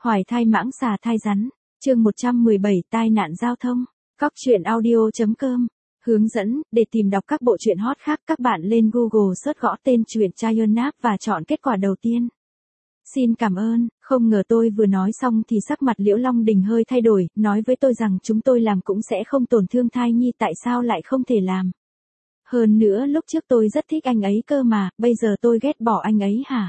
Hoài thai mãng xà thai rắn, chương 117 tai nạn giao thông, Cóc truyện audio.com. Hướng dẫn, để tìm đọc các bộ truyện hot khác các bạn lên Google search gõ tên truyện Chayonap và chọn kết quả đầu tiên. Xin cảm ơn, không ngờ tôi vừa nói xong thì sắc mặt Liễu Long Đình hơi thay đổi, nói với tôi rằng chúng tôi làm cũng sẽ không tổn thương thai nhi, tại sao lại không thể làm. Hơn nữa lúc trước tôi rất thích anh ấy cơ mà, bây giờ tôi ghét bỏ anh ấy hả?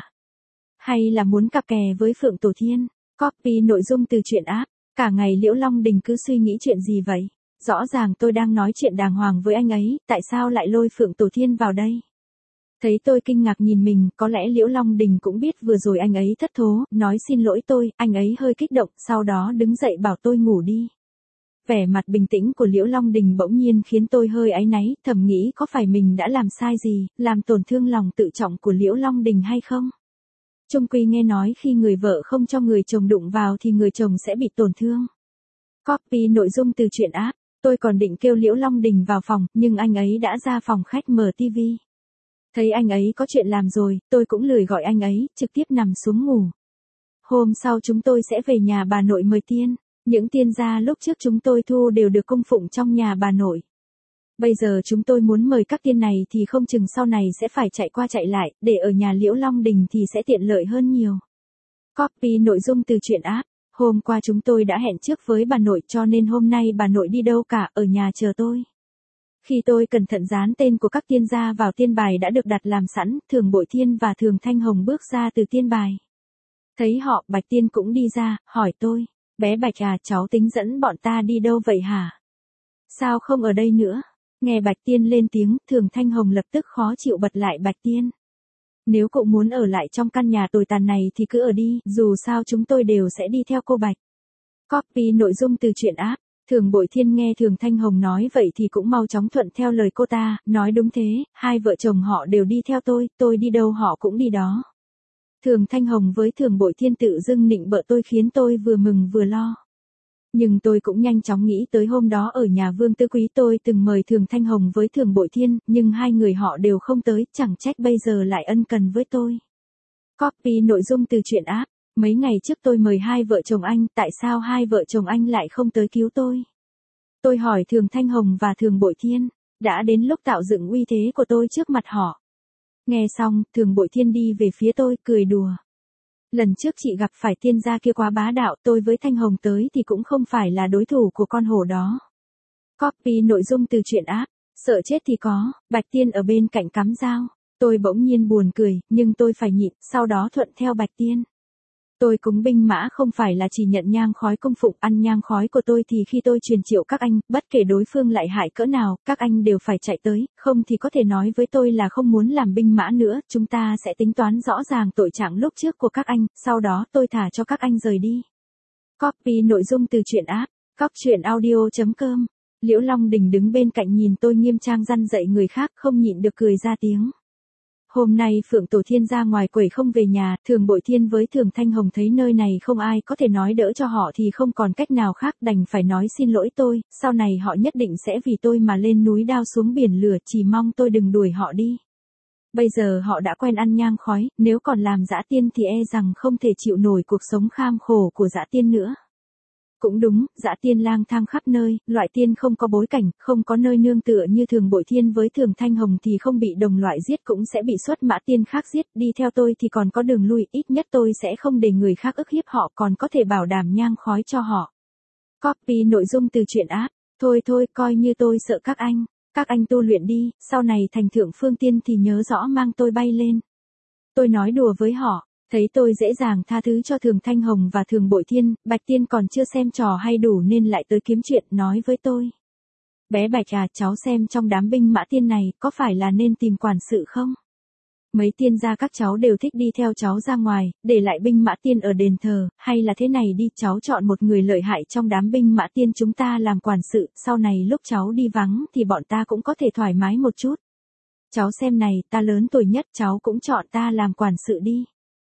Hay là muốn cặp kè với Phượng Tổ Thiên? Copy nội dung từ truyện app. Cả ngày Liễu Long Đình cứ suy nghĩ chuyện gì vậy? Rõ ràng tôi đang nói chuyện đàng hoàng với anh ấy, tại sao lại lôi Phượng Tổ Thiên vào đây? Thấy tôi kinh ngạc nhìn mình, có lẽ Liễu Long Đình cũng biết vừa rồi anh ấy thất thố, nói xin lỗi tôi, anh ấy hơi kích động, sau đó đứng dậy bảo tôi ngủ đi. Vẻ mặt bình tĩnh của Liễu Long Đình bỗng nhiên khiến tôi hơi áy náy, thầm nghĩ có phải mình đã làm sai gì, làm tổn thương lòng tự trọng của Liễu Long Đình hay không? Chung quy nghe nói khi người vợ không cho người chồng đụng vào thì người chồng sẽ bị tổn thương. Copy nội dung từ truyện app. Tôi còn định kêu Liễu Long Đình vào phòng, nhưng anh ấy đã ra phòng khách mở tivi. Thấy anh ấy có chuyện làm rồi, tôi cũng lười gọi anh ấy, trực tiếp nằm xuống ngủ. Hôm sau chúng tôi sẽ về nhà bà nội mời tiên. Những tiên gia lúc trước chúng tôi thu đều được cung phụng trong nhà bà nội. Bây giờ chúng tôi muốn mời các tiên này thì không chừng sau này sẽ phải chạy qua chạy lại, để ở nhà Liễu Long Đình thì sẽ tiện lợi hơn nhiều. Copy nội dung từ truyện app. Hôm qua chúng tôi đã hẹn trước với bà nội cho nên hôm nay bà nội đi đâu cả, ở nhà chờ tôi. Khi tôi cẩn thận dán tên của các tiên gia vào tiên bài đã được đặt làm sẵn, Thường Bội Thiên và Thường Thanh Hồng bước ra từ tiên bài. Thấy họ, Bạch Tiên cũng đi ra, hỏi tôi, bé Bạch à, cháu tính dẫn bọn ta đi đâu vậy hả? Sao không ở đây nữa? Nghe Bạch Tiên lên tiếng, Thường Thanh Hồng lập tức khó chịu bật lại Bạch Tiên. Nếu cậu muốn ở lại trong căn nhà tồi tàn này thì cứ ở đi, dù sao chúng tôi đều sẽ đi theo cô Bạch. Copy nội dung từ truyện app. Thường Bội Thiên nghe Thường Thanh Hồng nói vậy thì cũng mau chóng thuận theo lời cô ta, nói đúng thế, hai vợ chồng họ đều đi theo tôi đi đâu họ cũng đi đó. Thường Thanh Hồng với Thường Bội Thiên tự dưng nịnh bợ tôi khiến tôi vừa mừng vừa lo. Nhưng tôi cũng nhanh chóng nghĩ tới hôm đó ở nhà Vương Tư Quý tôi từng mời Thường Thanh Hồng với Thường Bội Thiên, nhưng hai người họ đều không tới, chẳng trách bây giờ lại ân cần với tôi. Copy nội dung từ truyện app. Mấy ngày trước tôi mời hai vợ chồng anh, tại sao hai vợ chồng anh lại không tới cứu tôi? Tôi hỏi Thường Thanh Hồng và Thường Bội Thiên, đã đến lúc tạo dựng uy thế của tôi trước mặt họ. Nghe xong, Thường Bội Thiên đi về phía tôi, cười đùa. Lần trước chị gặp phải tiên gia kia quá bá đạo, tôi với Thanh Hồng tới thì cũng không phải là đối thủ của con hổ đó. Copy nội dung từ truyện app. Sợ chết thì có, Bạch Tiên ở bên cạnh cắm dao. Tôi bỗng nhiên buồn cười, nhưng tôi phải nhịn, sau đó thuận theo Bạch Tiên. Tôi cúng binh mã không phải là chỉ nhận nhang khói cung phụng, ăn nhang khói của tôi thì khi tôi truyền triệu các anh, bất kể đối phương lại hại cỡ nào, các anh đều phải chạy tới, không thì có thể nói với tôi là không muốn làm binh mã nữa, chúng ta sẽ tính toán rõ ràng tội trạng lúc trước của các anh, sau đó tôi thả cho các anh rời đi. Copy nội dung từ truyện app. Cóc truyện audio.com. Liễu Long Đình đứng bên cạnh nhìn tôi nghiêm trang răn dạy người khác, không nhịn được cười ra tiếng. Hôm nay Phượng Tổ Thiên ra ngoài quẩy không về nhà, Thường Bội Thiên với Thường Thanh Hồng thấy nơi này không ai có thể nói đỡ cho họ thì không còn cách nào khác, đành phải nói xin lỗi tôi, sau này họ nhất định sẽ vì tôi mà lên núi đao xuống biển lửa, chỉ mong tôi đừng đuổi họ đi. Bây giờ họ đã quen ăn nhang khói, nếu còn làm dã tiên thì e rằng không thể chịu nổi cuộc sống kham khổ của dã tiên nữa. Cũng đúng, dã tiên lang thang khắp nơi, loại tiên không có bối cảnh, không có nơi nương tựa như Thường Bội Thiên với Thường Thanh Hồng thì không bị đồng loại giết cũng sẽ bị xuất mã tiên khác giết, đi theo tôi thì còn có đường lui, ít nhất tôi sẽ không để người khác ức hiếp họ, còn có thể bảo đảm nhang khói cho họ. Copy nội dung từ truyện app. Thôi, coi như tôi sợ các anh tu luyện đi, sau này thành thượng phương tiên thì nhớ rõ mang tôi bay lên. Tôi nói đùa với họ. Thấy tôi dễ dàng tha thứ cho Thường Thanh Hồng và Thường Bội Thiên, Bạch Tiên còn chưa xem trò hay đủ nên lại tới kiếm chuyện, nói với tôi. Bé Bạch à, cháu xem trong đám binh mã tiên này, có phải là nên tìm quản sự không? Mấy tiên gia các cháu đều thích đi theo cháu ra ngoài, để lại binh mã tiên ở đền thờ, hay là thế này đi, cháu chọn một người lợi hại trong đám binh mã tiên chúng ta làm quản sự, sau này lúc cháu đi vắng thì bọn ta cũng có thể thoải mái một chút. Cháu xem này, ta lớn tuổi nhất, cháu cũng chọn ta làm quản sự đi.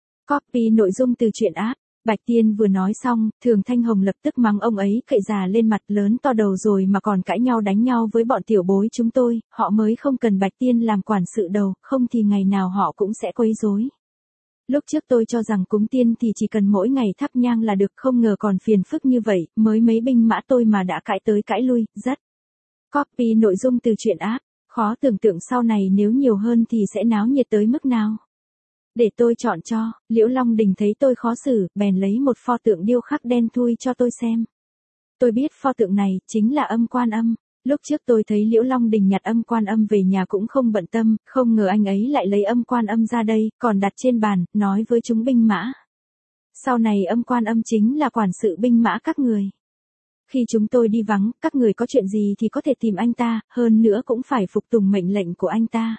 Copy nội dung từ truyện app. Bạch Tiên vừa nói xong, Thường Thanh Hồng lập tức mắng ông ấy cậy già lên mặt, lớn to đầu rồi mà còn cãi nhau đánh nhau với bọn tiểu bối chúng tôi, họ mới không cần Bạch Tiên làm quản sự đầu, không thì ngày nào họ cũng sẽ quấy rối. Lúc trước tôi cho rằng cúng tiên thì chỉ cần mỗi ngày thắp nhang là được, không ngờ còn phiền phức như vậy, mới mấy binh mã tôi mà đã cãi tới cãi lui, rất. Copy nội dung từ truyện app, khó tưởng tượng sau này nếu nhiều hơn thì sẽ náo nhiệt tới mức nào. Để tôi chọn cho, Liễu Long Đình thấy tôi khó xử, bèn lấy một pho tượng điêu khắc đen thui cho tôi xem. Tôi biết pho tượng này chính là Âm Quan Âm. Lúc trước tôi thấy Liễu Long Đình nhặt Âm Quan Âm về nhà cũng không bận tâm, không ngờ anh ấy lại lấy Âm Quan Âm ra đây, còn đặt trên bàn, nói với chúng binh mã. Sau này Âm Quan Âm chính là quản sự binh mã các người. Khi chúng tôi đi vắng, các người có chuyện gì thì có thể tìm anh ta, hơn nữa cũng phải phục tùng mệnh lệnh của anh ta.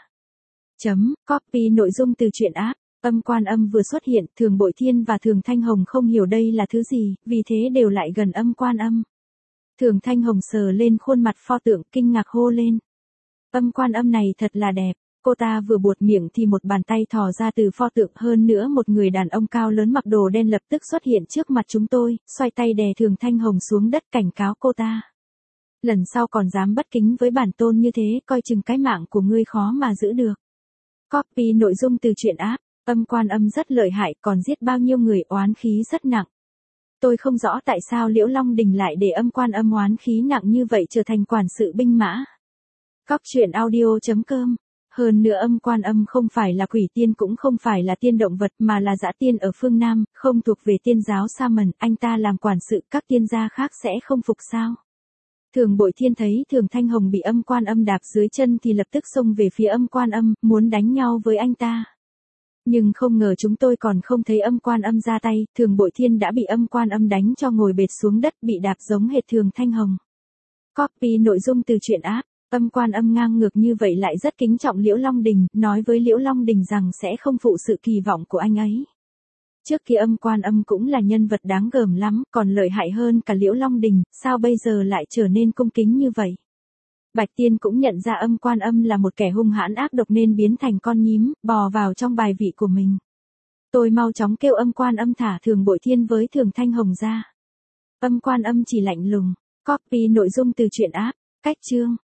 Copy nội dung từ truyện app. Âm Quan Âm vừa xuất hiện, Thường Bội Thiên và Thường Thanh Hồng không hiểu đây là thứ gì, vì thế đều lại gần Âm Quan Âm. Thường Thanh Hồng sờ lên khuôn mặt pho tượng, kinh ngạc hô lên. Âm Quan Âm này thật là đẹp. Cô ta vừa buột miệng thì một bàn tay thò ra từ pho tượng, hơn nữa một người đàn ông cao lớn mặc đồ đen lập tức xuất hiện trước mặt chúng tôi, xoay tay đè Thường Thanh Hồng xuống đất cảnh cáo cô ta. Lần sau còn dám bất kính với bản tôn như thế, coi chừng cái mạng của ngươi khó mà giữ được. Copy nội dung từ truyện app. Âm Quan Âm rất lợi hại, còn giết bao nhiêu người, oán khí rất nặng. Tôi không rõ tại sao Liễu Long Đình lại để Âm Quan Âm oán khí nặng như vậy trở thành quản sự binh mã. Coptruyện audio.com. Hơn nữa Âm Quan Âm không phải là quỷ tiên cũng không phải là tiên động vật mà là dã tiên ở phương Nam, không thuộc về tiên giáo Sa Mần, anh ta làm quản sự các tiên gia khác sẽ không phục sao. Thường Bội Thiên thấy Thường Thanh Hồng bị Âm Quan Âm đạp dưới chân thì lập tức xông về phía Âm Quan Âm, muốn đánh nhau với anh ta. Nhưng không ngờ chúng tôi còn không thấy Âm Quan Âm ra tay, Thường Bội Thiên đã bị Âm Quan Âm đánh cho ngồi bệt xuống đất, bị đạp giống hệt Thường Thanh Hồng. Copy nội dung từ truyện app. Âm Quan Âm ngang ngược như vậy lại rất kính trọng Liễu Long Đình, nói với Liễu Long Đình rằng sẽ không phụ sự kỳ vọng của anh ấy. Trước kia Âm Quan Âm cũng là nhân vật đáng gờm lắm, còn lợi hại hơn cả Liễu Long Đình, sao bây giờ lại trở nên cung kính như vậy? Bạch Tiên cũng nhận ra Âm Quan Âm là một kẻ hung hãn ác độc nên biến thành con nhím, bò vào trong bài vị của mình. Tôi mau chóng kêu Âm Quan Âm thả Thường Bội Thiên với Thường Thanh Hồng ra. Âm Quan Âm chỉ lạnh lùng. Copy nội dung từ truyện app. Cách chương.